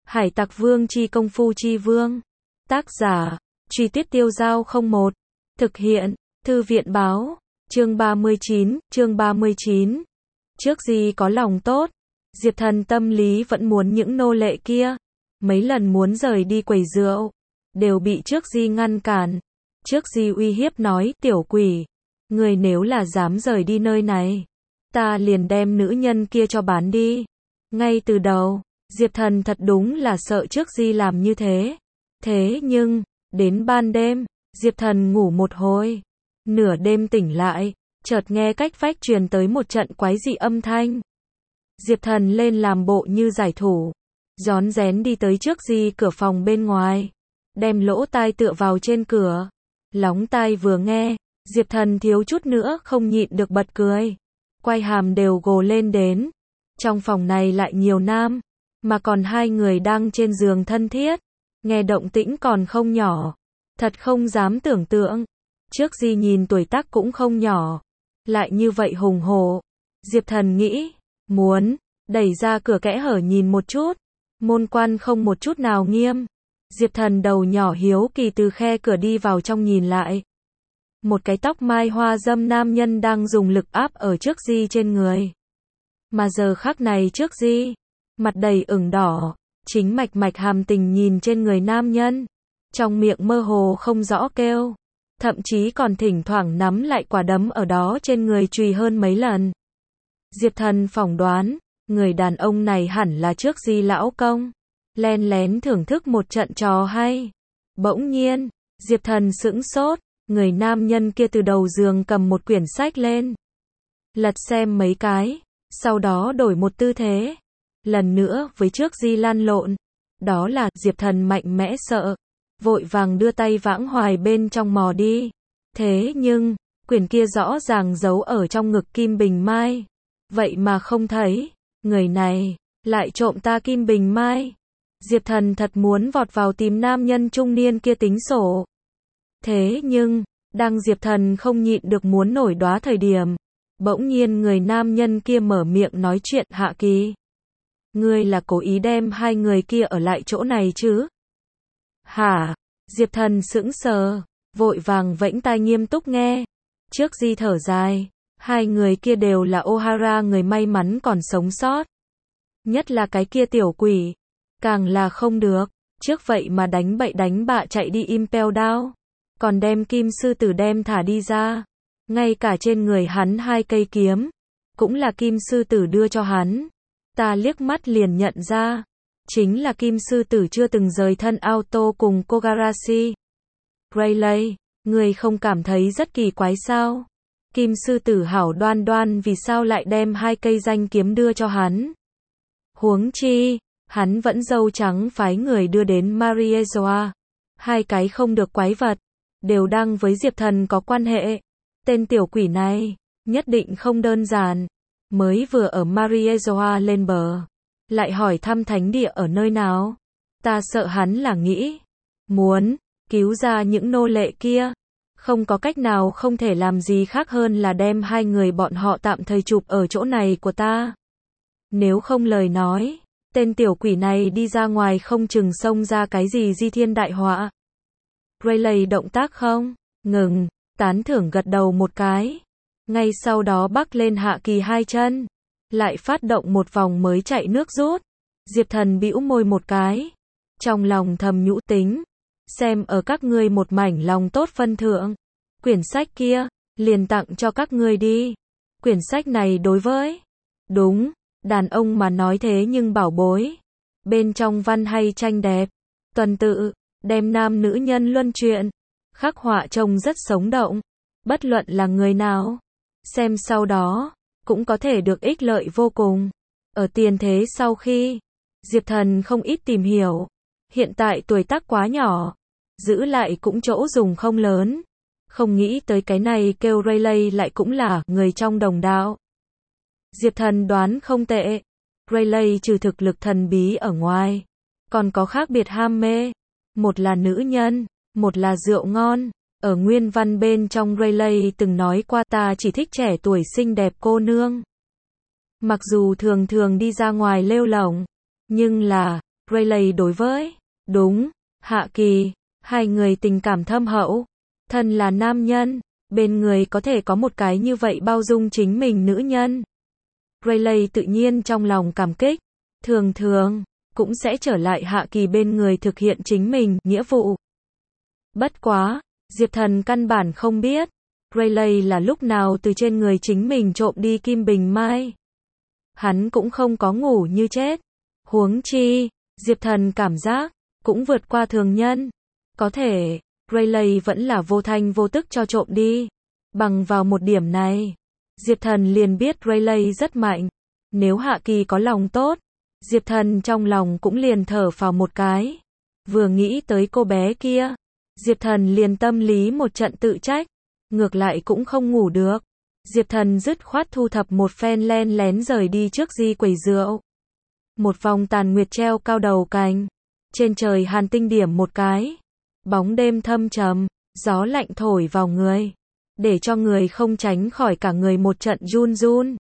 Hải Tặc Vương chi công phu chi vương. Tác giả, Truy Tuyết Tiêu Giao 01. Thực hiện, Thư viện báo. Chương 39. Trước Di có lòng tốt, Diệp Thần tâm lý vẫn muốn những nô lệ kia. Mấy lần muốn rời đi quầy rượu, đều bị Trước Di ngăn cản. Trước Di uy hiếp nói, tiểu quỷ, người nếu là dám rời đi nơi này, ta liền đem nữ nhân kia cho bán đi. Ngay từ đầu, Diệp Thần thật đúng là sợ Trước Di làm như thế. Thế nhưng, đến ban đêm, Diệp Thần ngủ một hồi. Nửa đêm tỉnh lại, chợt nghe cách vách truyền tới một trận quái dị âm thanh. Diệp Thần lên làm bộ như giải thủ, rón rén đi tới Trước Di cửa phòng bên ngoài, đem lỗ tai tựa vào trên cửa. Lóng tai vừa nghe, Diệp Thần thiếu chút nữa không nhịn được bật cười. Quai hàm đều gồ lên đến. Trong phòng này lại nhiều nam, mà còn hai người đang trên giường thân thiết. Nghe động tĩnh còn không nhỏ. Thật không dám tưởng tượng. Trước Di nhìn tuổi tác cũng không nhỏ, lại như vậy hùng hổ. Diệp Thần nghĩ, muốn đẩy ra cửa kẽ hở nhìn một chút. Môn quan không một chút nào nghiêm. Diệp Thần đầu nhỏ hiếu kỳ từ khe cửa đi vào trong nhìn lại. Một cái tóc mai hoa dâm nam nhân đang dùng lực áp ở Trước Di trên người. Mà giờ khắc này Trước Di, mặt đầy ửng đỏ, chính mạch hàm tình nhìn trên người nam nhân. Trong miệng mơ hồ không rõ kêu. Thậm chí còn thỉnh thoảng nắm lại quả đấm ở đó trên người chùy hơn mấy lần. Diệp Thần phỏng đoán, người đàn ông này hẳn là Trước Di lão công. Len lén thưởng thức một trận trò hay. Bỗng nhiên, Diệp Thần sững sốt, người nam nhân kia từ đầu giường cầm một quyển sách lên. Lật xem mấy cái, sau đó đổi một tư thế. Lần nữa với Trước Di lăn lộn. Đó là Diệp Thần mạnh mẽ sợ. Vội vàng đưa tay vãng hoài bên trong mò đi. Thế nhưng, quyển kia rõ ràng giấu ở trong ngực Kim Bình Mai. Vậy mà không thấy. Người này, lại trộm ta Kim Bình Mai. Diệp Thần thật muốn vọt vào tìm nam nhân trung niên kia tính sổ. Thế nhưng, đang Diệp Thần không nhịn được muốn nổi đoá thời điểm. Bỗng nhiên người nam nhân kia mở miệng nói chuyện. Hạ Kỳ, ngươi là cố ý đem hai người kia ở lại chỗ này chứ? Hả? Diệp Thần sững sờ, vội vàng vẫy tai nghiêm túc nghe. Trước Di thở dài, hai người kia đều là Ohara người may mắn còn sống sót. Nhất là cái kia tiểu quỷ, càng là không được. Trước vậy mà đánh bậy đánh bạ chạy đi Impel Down, còn đem Kim Sư Tử đem thả đi ra. Ngay cả trên người hắn hai cây kiếm, cũng là Kim Sư Tử đưa cho hắn. Ta liếc mắt liền nhận ra, chính là Kim Sư Tử chưa từng rời thân auto cùng Kogarashi. Rayleigh, người không cảm thấy rất kỳ quái sao? Kim Sư Tử hảo đoan đoan vì sao lại đem hai cây danh kiếm đưa cho hắn? Huống chi, hắn vẫn dâu trắng phái người đưa đến Mariezoa. Hai cái không được quái vật, đều đang với Diệp Thần có quan hệ. Tên tiểu quỷ này, nhất định không đơn giản. Mới vừa ở Mariezoa lên bờ, lại hỏi thăm thánh địa ở nơi nào. Ta sợ hắn là nghĩ muốn cứu ra những nô lệ kia. Không có cách nào, không thể làm gì khác hơn là đem hai người bọn họ tạm thời chụp ở chỗ này của ta. Nếu không lời nói, tên tiểu quỷ này đi ra ngoài không chừng xông ra cái gì di thiên đại họa. Rayleigh động tác không ngừng, tán thưởng gật đầu một cái. Ngay sau đó bắc lên Hạ Kỳ hai chân, lại phát động một vòng mới chạy nước rút. Diệp Thần bĩu môi một cái, trong lòng thầm nhũ tính, xem ở các ngươi một mảnh lòng tốt phân thượng, quyển sách kia liền tặng cho các ngươi đi. Quyển sách này đối với đúng đàn ông mà nói thế nhưng bảo bối. Bên trong văn hay tranh đẹp, tuần tự đem nam nữ nhân luân chuyển khắc họa trông rất sống động. Bất luận là người nào xem sau đó cũng có thể được ích lợi vô cùng. Ở tiền thế sau khi Diệp Thần không ít tìm hiểu, hiện tại tuổi tác quá nhỏ, giữ lại cũng chỗ dùng không lớn. Không nghĩ tới cái này kêu Rayleigh lại cũng là người trong đồng đạo. Diệp Thần đoán không tệ. Rayleigh trừ thực lực thần bí ở ngoài, còn có khác biệt ham mê. Một là nữ nhân, một là rượu ngon. Ở nguyên văn bên trong Rayleigh từng nói qua, ta chỉ thích trẻ tuổi xinh đẹp cô nương. Mặc dù thường thường đi ra ngoài lêu lổng, nhưng là Rayleigh đối với, đúng, Hạ Kỳ, hai người tình cảm thâm hậu. Thân là nam nhân, bên người có thể có một cái như vậy bao dung chính mình nữ nhân. Rayleigh tự nhiên trong lòng cảm kích, thường thường, cũng sẽ trở lại Hạ Kỳ bên người thực hiện chính mình, nghĩa vụ. Bất quá, Diệp Thần căn bản không biết, Rayleigh là lúc nào từ trên người chính mình trộm đi kim bình mai. Hắn cũng không có ngủ như chết. Huống chi, Diệp Thần cảm giác, cũng vượt qua thường nhân. Có thể, Rayleigh vẫn là vô thanh vô tức cho trộm đi. Bằng vào một điểm này, Diệp Thần liền biết Rayleigh rất mạnh. Nếu Hạ Kỳ có lòng tốt, Diệp Thần trong lòng cũng liền thở phào một cái. Vừa nghĩ tới cô bé kia, Diệp Thần liền tâm lý một trận tự trách. Ngược lại cũng không ngủ được. Diệp Thần dứt khoát thu thập một phen len lén rời đi trước di quầy rượu. Một vòng tàn nguyệt treo cao đầu cành. Trên trời hàn tinh điểm một cái. Bóng đêm thâm trầm, gió lạnh thổi vào người. Để cho người không tránh khỏi cả người một trận run run.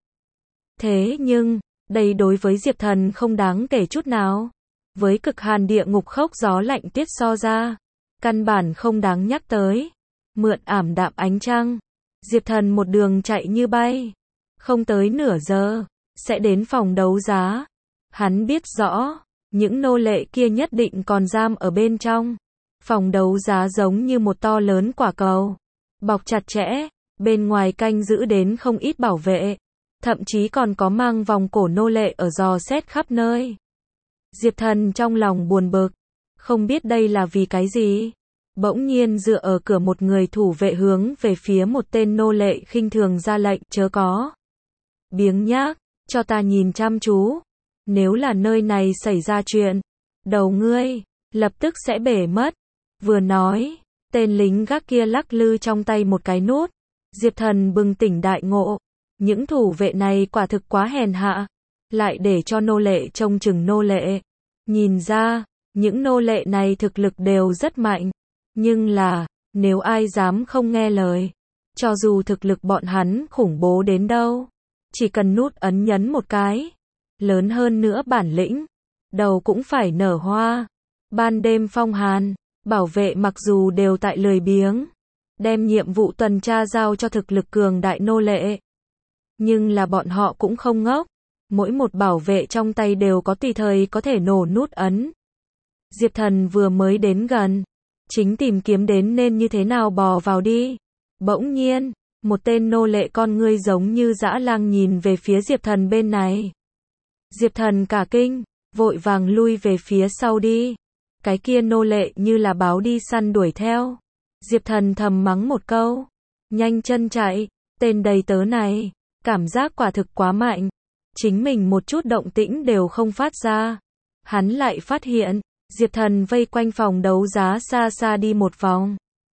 Thế nhưng, đây đối với Diệp Thần không đáng kể chút nào. Với cực hàn địa ngục khốc gió lạnh tiết so ra, căn bản không đáng nhắc tới. Mượn ảm đạm ánh trăng, Diệp Thần một đường chạy như bay. Không tới nửa giờ, sẽ đến phòng đấu giá. Hắn biết rõ, những nô lệ kia nhất định còn giam ở bên trong. Phòng đấu giá giống như một to lớn quả cầu. Bọc chặt chẽ, bên ngoài canh giữ đến không ít bảo vệ. Thậm chí còn có mang vòng cổ nô lệ ở dò xét khắp nơi. Diệp Thần trong lòng buồn bực. Không biết đây là vì cái gì. Bỗng nhiên dựa ở cửa một người thủ vệ hướng về phía một tên nô lệ khinh thường ra lệnh chớ có. Biếng nhác, cho ta nhìn chăm chú. Nếu là nơi này xảy ra chuyện, đầu ngươi, lập tức sẽ bể mất. Vừa nói, tên lính gác kia lắc lư trong tay một cái nút. Diệp Thần bừng tỉnh đại ngộ. Những thủ vệ này quả thực quá hèn hạ. Lại để cho nô lệ trông chừng nô lệ. Nhìn ra, những nô lệ này thực lực đều rất mạnh. Nhưng là, nếu ai dám không nghe lời, cho dù thực lực bọn hắn khủng bố đến đâu, chỉ cần nút ấn nhấn một cái, lớn hơn nữa bản lĩnh, đầu cũng phải nở hoa. Ban đêm phong hàn, bảo vệ mặc dù đều tại lười biếng, đem nhiệm vụ tuần tra giao cho thực lực cường đại nô lệ. Nhưng là bọn họ cũng không ngốc, mỗi một bảo vệ trong tay đều có tùy thời có thể nổ nút ấn. Diệp Thần vừa mới đến gần, chính tìm kiếm đến nên như thế nào bò vào đi. Bỗng nhiên, một tên nô lệ con ngươi giống như dã lang nhìn về phía Diệp Thần bên này. Diệp Thần cả kinh, vội vàng lui về phía sau đi. Cái kia nô lệ như là báo đi săn đuổi theo. Diệp Thần thầm mắng một câu. Nhanh chân chạy, tên đầy tớ này, cảm giác quả thực quá mạnh. Chính mình một chút động tĩnh đều không phát ra. Hắn lại phát hiện, Diệp Thần vây quanh phòng đấu giá xa xa đi một vòng.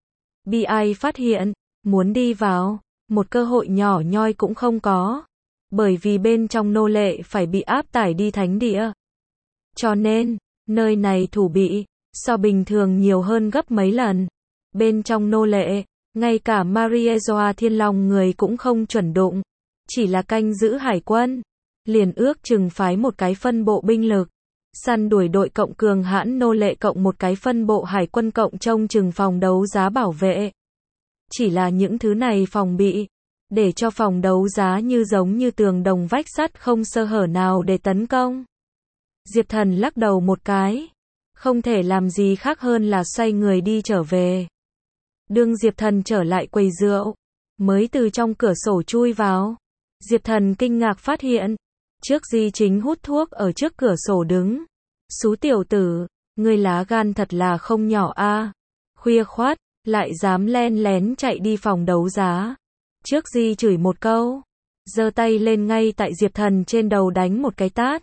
Bị ai phát hiện, muốn đi vào, một cơ hội nhỏ nhoi cũng không có. Bởi vì bên trong nô lệ phải bị áp tải đi thánh địa. Cho nên, nơi này thủ bị, so bình thường nhiều hơn gấp mấy lần. Bên trong nô lệ, ngay cả Mariezoa Thiên Long người cũng không chuẩn đụng. Chỉ là canh giữ hải quân. Liền ước chừng phái một cái phân bộ binh lực. Săn đuổi đội cộng cường hãn nô lệ cộng một cái phân bộ hải quân cộng trông chừng phòng đấu giá bảo vệ. Chỉ là những thứ này phòng bị, để cho phòng đấu giá như giống như tường đồng vách sắt không sơ hở nào để tấn công. Diệp Thần lắc đầu một cái, không thể làm gì khác hơn là xoay người đi trở về. Đương Diệp Thần trở lại quầy rượu, mới từ trong cửa sổ chui vào. Diệp Thần kinh ngạc phát hiện, trước Di chính hút thuốc ở trước cửa sổ đứng. Xú tiểu tử, ngươi lá gan thật là không nhỏ a. Khuya khoắt, lại dám len lén chạy đi phòng đấu giá. Trước Di chửi một câu, giơ tay lên ngay tại Diệp Thần trên đầu đánh một cái tát.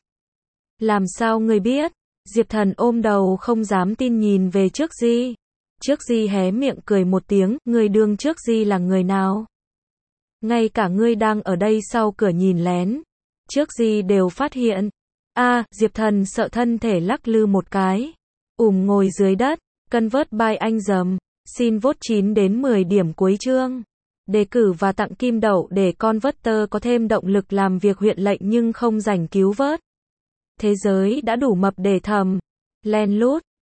Làm sao ngươi biết? Diệp Thần ôm đầu không dám tin nhìn về trước Di. Trước Di hé miệng cười một tiếng, ngươi đương trước Di là người nào? Ngay cả ngươi đang ở đây sau cửa nhìn lén. Trước Di đều phát hiện. Diệp Thần sợ thân thể lắc lư một cái. Ngồi dưới đất, cân vớt by anh dầm. Xin vote 9 đến 10 điểm cuối chương. Đề cử và tặng kim đậu để con voter có thêm động lực làm việc huyện lệnh nhưng không rảnh cứu vớt. Thế giới đã đủ mập để thầm. Len lút.